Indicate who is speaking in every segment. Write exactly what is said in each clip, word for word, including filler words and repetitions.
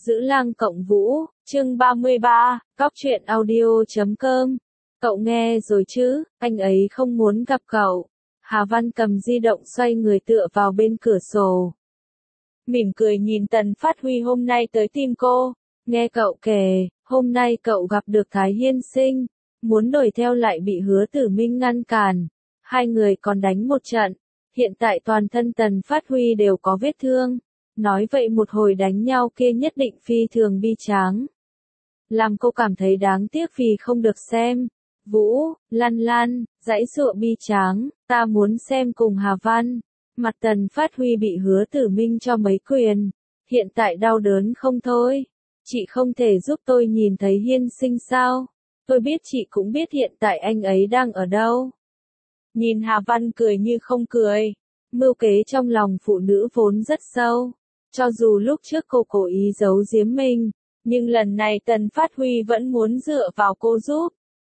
Speaker 1: Giữ Lang Cộng Vũ, chương ba mươi ba, Góc truyện audio chấm com. Cậu nghe rồi chứ, anh ấy không muốn gặp cậu. Hà Văn cầm di động xoay người tựa vào bên cửa sổ. Mỉm cười nhìn Tần Phát Huy hôm nay tới tìm cô. Nghe cậu kể, hôm nay cậu gặp được Thái Hiên Sinh, muốn đuổi theo lại bị Hứa Tử Minh ngăn cản. Hai người còn đánh một trận. Hiện tại toàn thân Tần Phát Huy đều có vết thương. Nói vậy một hồi đánh nhau kia nhất định phi thường bi tráng. Làm cô cảm thấy đáng tiếc vì không được xem. Vũ, Lan Lan, dãy dụa bi tráng, ta muốn xem cùng Hà Văn. Mặt Tần Phát Huy bị Hứa Tử Minh cho mấy quyền. Hiện tại đau đớn không thôi. Chị không thể giúp tôi nhìn thấy Hiên Sinh sao? Tôi biết chị cũng biết hiện tại anh ấy đang ở đâu. Nhìn Hà Văn cười như không cười. Mưu kế trong lòng phụ nữ vốn rất sâu. Cho dù lúc trước cô cố ý giấu giếm mình, nhưng lần này Tần Phát Huy vẫn muốn dựa vào cô giúp.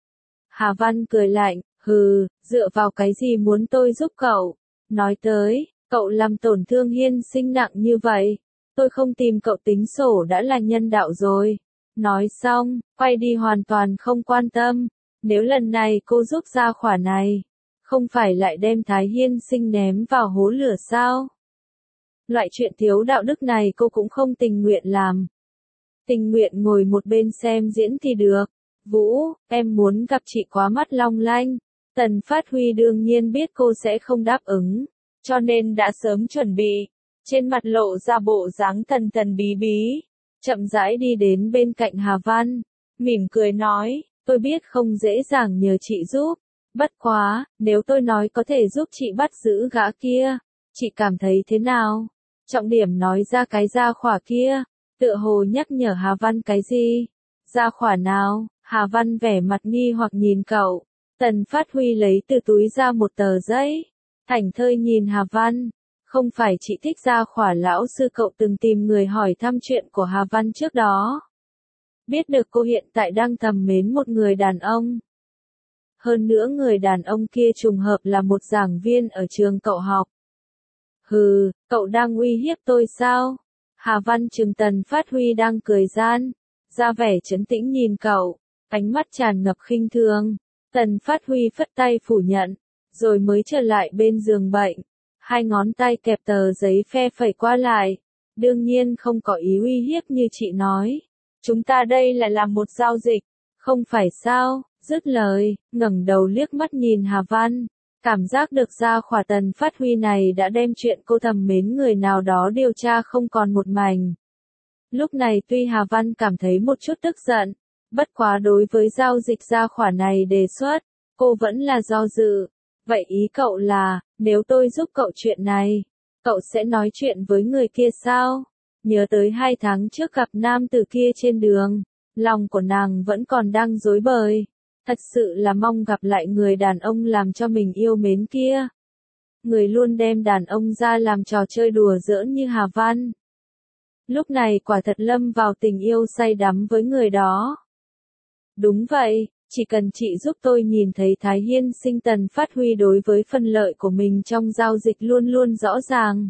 Speaker 1: Hà Văn cười lạnh, hừ, dựa vào cái gì muốn tôi giúp cậu? Nói tới, cậu làm tổn thương Hiên Sinh nặng như vậy, tôi không tìm cậu tính sổ đã là nhân đạo rồi. Nói xong, quay đi hoàn toàn không quan tâm, nếu lần này cô giúp ra khỏa này, không phải lại đem Thái Hiên Sinh ném vào hố lửa sao? Loại chuyện thiếu đạo đức này cô cũng không tình nguyện làm. Tình nguyện ngồi một bên xem diễn thì được. Vũ, em muốn gặp chị quá mắt long lanh. Tần Phát Huy đương nhiên biết cô sẽ không đáp ứng, cho nên đã sớm chuẩn bị. Trên mặt lộ ra bộ dáng thần thần bí bí. Chậm rãi đi đến bên cạnh Hà Văn. Mỉm cười nói, tôi biết không dễ dàng nhờ chị giúp. Bất quá, nếu tôi nói có thể giúp chị bắt giữ gã kia, chị cảm thấy thế nào? Trọng điểm nói ra cái gia khỏa kia, tựa hồ nhắc nhở Hà Văn cái gì? Gia khỏa nào? Hà Văn vẻ mặt nghi hoặc nhìn cậu. Tần Phát Huy lấy từ túi ra một tờ giấy. Thảnh thơi nhìn Hà Văn. Không phải chị thích gia khỏa lão sư cậu từng tìm người hỏi thăm chuyện của Hà Văn trước đó. Biết được cô hiện tại đang thầm mến một người đàn ông. Hơn nữa người đàn ông kia trùng hợp là một giảng viên ở trường cậu học. Hừ, cậu đang uy hiếp tôi sao? Hà Văn trừng Tần Phát Huy đang cười gian, ra vẻ trấn tĩnh nhìn cậu, ánh mắt tràn ngập khinh thường. Tần Phát Huy phất tay phủ nhận, rồi mới trở lại bên giường bệnh, hai ngón tay kẹp tờ giấy phe phẩy qua lại. Đương nhiên không có ý uy hiếp như chị nói. Chúng ta đây là làm một giao dịch, không phải sao? Dứt lời, ngẩng đầu liếc mắt nhìn Hà Văn. Cảm giác được ra khỏa Tần Phát Huy này đã đem chuyện cô thầm mến người nào đó điều tra không còn một mảnh. Lúc này tuy Hà Văn cảm thấy một chút tức giận, bất quá đối với giao dịch ra khỏa này đề xuất, cô vẫn là do dự. Vậy ý cậu là, nếu tôi giúp cậu chuyện này, cậu sẽ nói chuyện với người kia sao? Nhớ tới hai tháng trước gặp nam tử kia trên đường, lòng của nàng vẫn còn đang rối bời. Thật sự là mong gặp lại người đàn ông làm cho mình yêu mến kia. Người luôn đem đàn ông ra làm trò chơi đùa giỡn như Hà Văn. Lúc này quả thật lâm vào tình yêu say đắm với người đó. Đúng vậy, chỉ cần chị giúp tôi nhìn thấy Thái Hiên Sinh. Tần Phát Huy đối với phần lợi của mình trong giao dịch luôn luôn rõ ràng.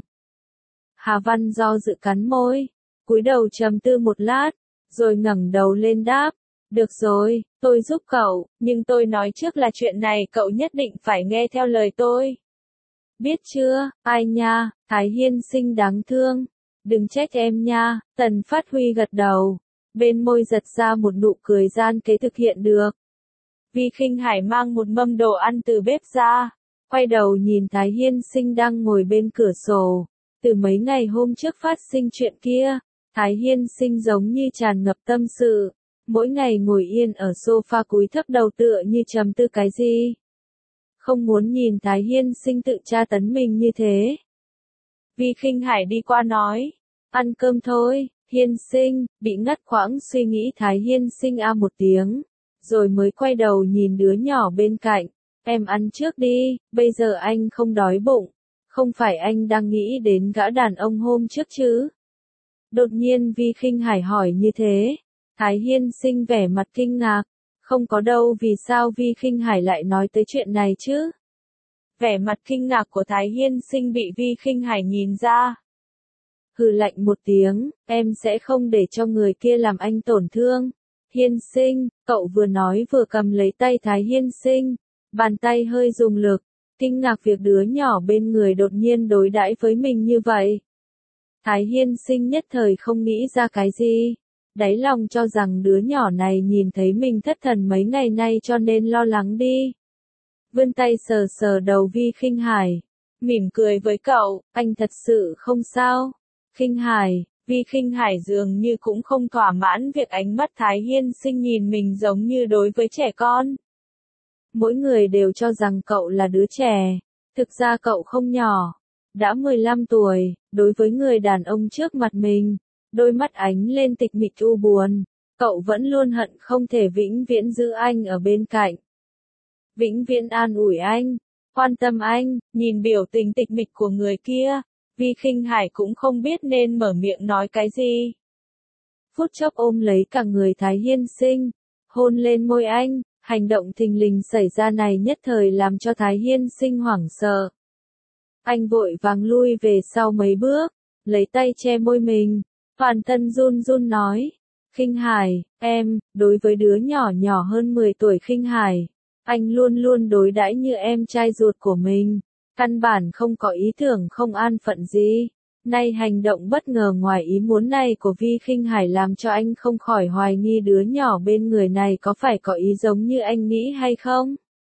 Speaker 1: Hà Văn do dự cắn môi, cúi đầu trầm tư một lát, rồi ngẩng đầu lên đáp. Được rồi, tôi giúp cậu, nhưng tôi nói trước là chuyện này cậu nhất định phải nghe theo lời tôi. Biết chưa, ai nha, Thái Hiên Sinh đáng thương. Đừng trách em nha. Tần Phát Huy gật đầu, bên môi giật ra một nụ cười gian kế thực hiện được. Vi Khinh Hải mang một mâm đồ ăn từ bếp ra, quay đầu nhìn Thái Hiên Sinh đang ngồi bên cửa sổ. Từ mấy ngày hôm trước phát sinh chuyện kia, Thái Hiên Sinh giống như tràn ngập tâm sự. Mỗi ngày ngồi yên ở sofa cúi thấp đầu tựa như trầm tư cái gì. Không muốn nhìn Thái Hiên Sinh tự tra tấn mình như thế. Vi Khinh Hải đi qua nói, ăn cơm thôi. Hiên Sinh, bị ngắt quãng suy nghĩ Thái Hiên Sinh a một tiếng, rồi mới quay đầu nhìn đứa nhỏ bên cạnh. Em ăn trước đi, bây giờ anh không đói bụng. Không phải anh đang nghĩ đến gã đàn ông hôm trước chứ? Đột nhiên Vi Khinh Hải hỏi như thế. Thái Hiên Sinh vẻ mặt kinh ngạc, không có đâu, vì sao Vi Khinh Hải lại nói tới chuyện này chứ? Vẻ mặt kinh ngạc của Thái Hiên Sinh bị Vi Khinh Hải nhìn ra. hừ lạnh một tiếng, em sẽ không để cho người kia làm anh tổn thương. Hiên Sinh, cậu vừa nói vừa cầm lấy tay Thái Hiên Sinh, bàn tay hơi dùng lực, kinh ngạc việc đứa nhỏ bên người đột nhiên đối đãi với mình như vậy. Thái Hiên Sinh nhất thời không nghĩ ra cái gì, đáy lòng cho rằng đứa nhỏ này nhìn thấy mình thất thần mấy ngày nay cho nên lo lắng đi. Vươn tay sờ sờ đầu Vi Khinh Hải, mỉm cười với cậu, anh thật sự không sao. Khinh Hải, Vi Khinh Hải dường như cũng không thỏa mãn việc ánh mắt Thái Hiên Sinh nhìn mình giống như đối với trẻ con. Mỗi người đều cho rằng cậu là đứa trẻ, thực ra cậu không nhỏ, đã mười lăm tuổi, đối với người đàn ông trước mặt mình, đôi mắt ánh lên tịch mịch u buồn, cậu vẫn luôn hận không thể vĩnh viễn giữ anh ở bên cạnh. Vĩnh viễn an ủi anh, quan tâm anh, nhìn biểu tình tịch mịch của người kia, Vi Khinh Hải cũng không biết nên mở miệng nói cái gì. Phút chốc ôm lấy cả người Thái Hiên Sinh, hôn lên môi anh, hành động thình lình xảy ra này nhất thời làm cho Thái Hiên Sinh hoảng sợ. Anh vội vàng lui về sau mấy bước, lấy tay che môi mình, toàn thân run run nói, Khinh Hải, em, đối với đứa nhỏ nhỏ hơn mười tuổi Khinh Hải, anh luôn luôn đối đãi như em trai ruột của mình, căn bản không có ý tưởng không an phận gì. Nay hành động bất ngờ ngoài ý muốn này của Vi Khinh Hải làm cho anh không khỏi hoài nghi đứa nhỏ bên người này có phải có ý giống như anh nghĩ hay không.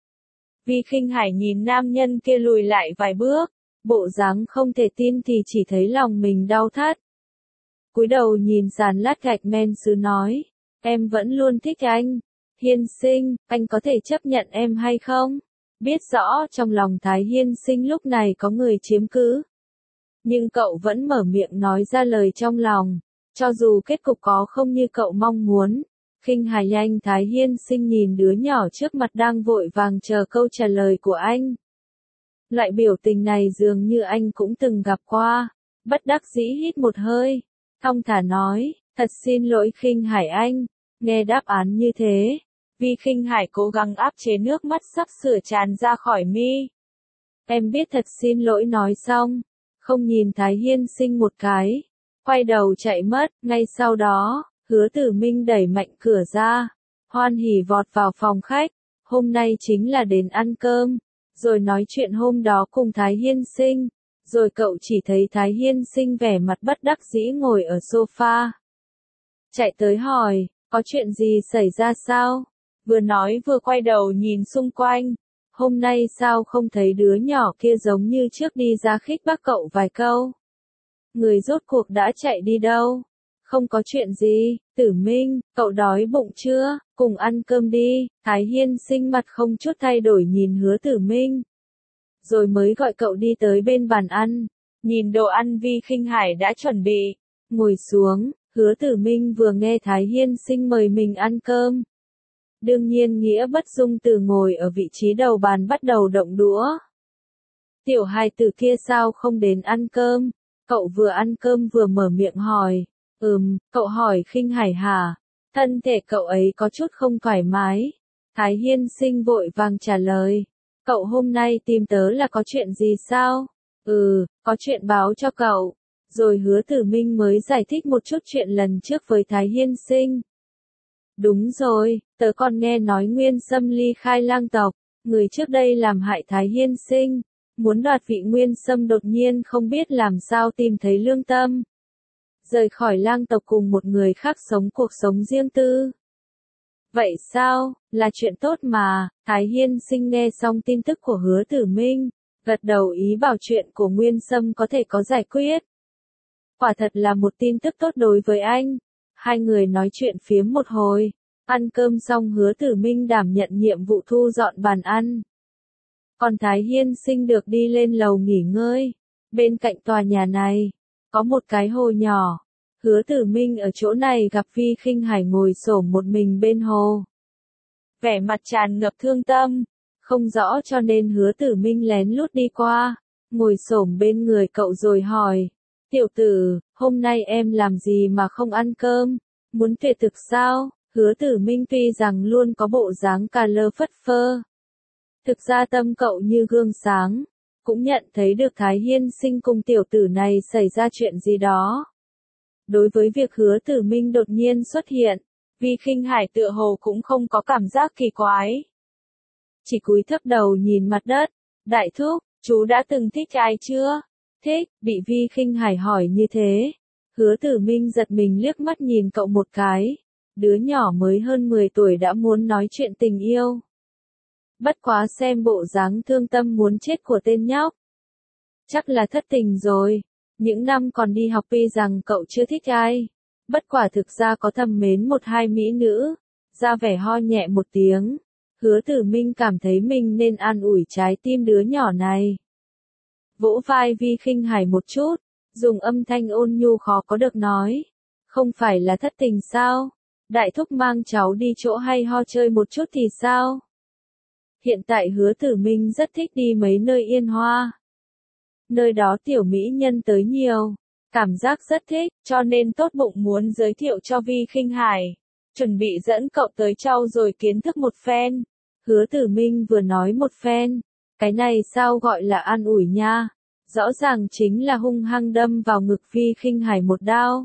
Speaker 1: Vi Khinh Hải nhìn nam nhân kia lùi lại vài bước, bộ dáng không thể tin thì chỉ thấy lòng mình đau thắt. Cúi đầu nhìn sàn lát gạch men sứ nói, em vẫn luôn thích anh. Hiên Sinh, anh có thể chấp nhận em hay không? Biết rõ trong lòng Thái Hiên Sinh lúc này có người chiếm cứ. Nhưng cậu vẫn mở miệng nói ra lời trong lòng, cho dù kết cục có không như cậu mong muốn. Khinh Hải nhanh Thái Hiên Sinh nhìn đứa nhỏ trước mặt đang vội vàng chờ câu trả lời của anh. Loại biểu tình này dường như anh cũng từng gặp qua, bất đắc dĩ hít một hơi, thong thả nói, thật xin lỗi Khinh Hải anh. Nghe đáp án như thế, Vi Khinh Hải cố gắng áp chế nước mắt sắp sửa tràn ra khỏi mi. Em biết thật xin lỗi nói xong, không nhìn Thái Hiên Sinh một cái, quay đầu chạy mất, ngay sau đó, Hứa Tử Minh đẩy mạnh cửa ra, hoan hỉ vọt vào phòng khách, hôm nay chính là đến ăn cơm, rồi nói chuyện hôm đó cùng Thái Hiên Sinh, rồi cậu chỉ thấy Thái Hiên Sinh vẻ mặt bất đắc dĩ ngồi ở sofa. Chạy tới hỏi, có chuyện gì xảy ra sao? Vừa nói vừa quay đầu nhìn xung quanh, hôm nay sao không thấy đứa nhỏ kia giống như trước đi ra khích bác cậu vài câu. Người rốt cuộc đã chạy đi đâu? Không có chuyện gì, Tử Minh, cậu đói bụng chưa, cùng ăn cơm đi. Thái Hiên Sinh mặt không chút thay đổi nhìn Hứa Tử Minh. Rồi mới gọi cậu đi tới bên bàn ăn, nhìn đồ ăn Vi Khinh Hải đã chuẩn bị, ngồi xuống. Hứa Tử Minh vừa nghe Thái Hiên Sinh mời mình ăn cơm. Đương nhiên nghĩa bất dung từ ngồi ở vị trí đầu bàn bắt đầu động đũa. Tiểu hài tử kia sao không đến ăn cơm? Cậu vừa ăn cơm vừa mở miệng hỏi. Ừm, cậu hỏi Khinh Hải hả? Thân thể cậu ấy có chút không thoải mái. Thái Hiên Sinh vội vàng trả lời. Cậu hôm nay tìm tớ là có chuyện gì sao? Ừ, có chuyện báo cho cậu. Rồi Hứa Tử Minh mới giải thích một chút chuyện lần trước với Thái Hiên Sinh. Đúng rồi, tớ còn nghe nói Nguyên Sâm ly khai lang tộc, người trước đây làm hại Thái Hiên Sinh, muốn đoạt vị Nguyên Sâm đột nhiên không biết làm sao tìm thấy lương tâm. Rời khỏi lang tộc cùng một người khác sống cuộc sống riêng tư. Vậy sao, là chuyện tốt mà. Thái Hiên Sinh nghe xong tin tức của Hứa Tử Minh, gật đầu ý bảo chuyện của Nguyên Sâm có thể có giải quyết. Quả thật là một tin tức tốt đối với anh. Hai người nói chuyện phiếm một hồi, ăn cơm xong Hứa Tử Minh đảm nhận nhiệm vụ thu dọn bàn ăn. Còn Thái Hiên Sinh được đi lên lầu nghỉ ngơi. Bên cạnh tòa nhà này, có một cái hồ nhỏ. Hứa Tử Minh ở chỗ này gặp Vi Khinh Hải ngồi xổm một mình bên hồ. Vẻ mặt tràn ngập thương tâm, không rõ cho nên Hứa Tử Minh lén lút đi qua, ngồi xổm bên người cậu rồi hỏi. Tiểu tử, hôm nay em làm gì mà không ăn cơm? Muốn tuyệt thực sao? Hứa Tử Minh tuy rằng luôn có bộ dáng cà lơ phất phơ. Thực ra tâm cậu như gương sáng, cũng nhận thấy được Thái Hiên Sinh cùng tiểu tử này xảy ra chuyện gì đó. Đối với việc Hứa Tử Minh đột nhiên xuất hiện, Vi Khinh Hải tựa hồ cũng không có cảm giác kỳ quái. Chỉ cúi thấp đầu nhìn mặt đất, đại thúc, chú đã từng thích ai chưa? Thích, bị Vi Khinh Hải hỏi như thế. Hứa Tử Minh giật mình liếc mắt nhìn cậu một cái. Đứa nhỏ mới hơn mười tuổi đã muốn nói chuyện tình yêu. Bất quá xem bộ dáng thương tâm muốn chết của tên nhóc. Chắc là thất tình rồi. Những năm còn đi học tuy rằng cậu chưa thích ai. Bất quả thực ra có thầm mến một hai mỹ nữ. Ra vẻ ho nhẹ một tiếng. Hứa Tử Minh cảm thấy mình nên an ủi trái tim đứa nhỏ này. Vỗ vai Vi Khinh Hải một chút. Dùng âm thanh ôn nhu khó có được nói. Không phải là thất tình sao? Đại thúc mang cháu đi chỗ hay ho chơi một chút thì sao? Hiện tại Hứa Tử Minh rất thích đi mấy nơi yên hoa. Nơi đó tiểu mỹ nhân tới nhiều. Cảm giác rất thích, cho nên tốt bụng muốn giới thiệu cho Vi Khinh Hải. Chuẩn bị dẫn cậu tới trau dồi kiến thức một phen. Hứa Tử Minh vừa nói một phen. Cái này sao gọi là an ủi nha? Rõ ràng chính là hung hăng đâm vào ngực Vi Khinh Hải một đao.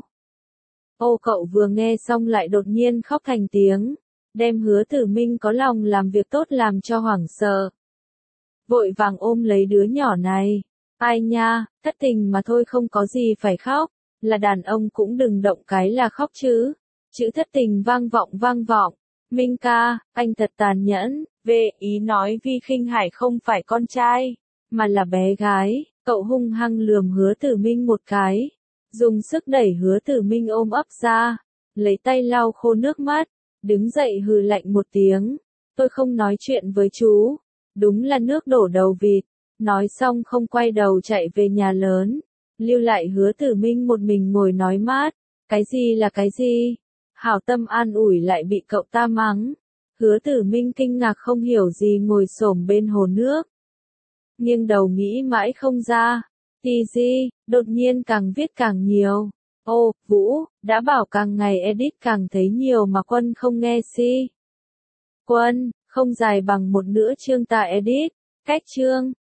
Speaker 1: Ô cậu vừa nghe xong lại đột nhiên khóc thành tiếng. Đem Hứa Tử Minh có lòng làm việc tốt làm cho hoảng sợ. Vội vàng ôm lấy đứa nhỏ này. Ai nha, thất tình mà thôi không có gì phải khóc. Là đàn ông cũng đừng động cái là khóc chứ. Chữ thất tình vang vọng vang vọng. Minh ca, anh thật tàn nhẫn. Về ý nói Vi Khinh Hải không phải con trai, mà là bé gái. Cậu hung hăng lườm Hứa Tử Minh một cái. Dùng sức đẩy Hứa Tử Minh ôm ấp ra. Lấy tay lau khô nước mắt. Đứng dậy hừ lạnh một tiếng. Tôi không nói chuyện với chú. Đúng là nước đổ đầu vịt. Nói xong không quay đầu chạy về nhà lớn. Lưu lại Hứa Tử Minh một mình ngồi nói mát. Cái gì là cái gì? Hảo tâm an ủi lại bị cậu ta mắng. Hứa Tử Minh kinh ngạc không hiểu gì ngồi xổm bên hồ nước. Nhưng đầu nghĩ mãi không ra. Tì gì, đột nhiên càng viết càng nhiều. Ô, Vũ, đã bảo càng ngày edit càng thấy nhiều mà Quân không nghe si. Quân, không dài bằng một nửa chương ta edit. Cách chương.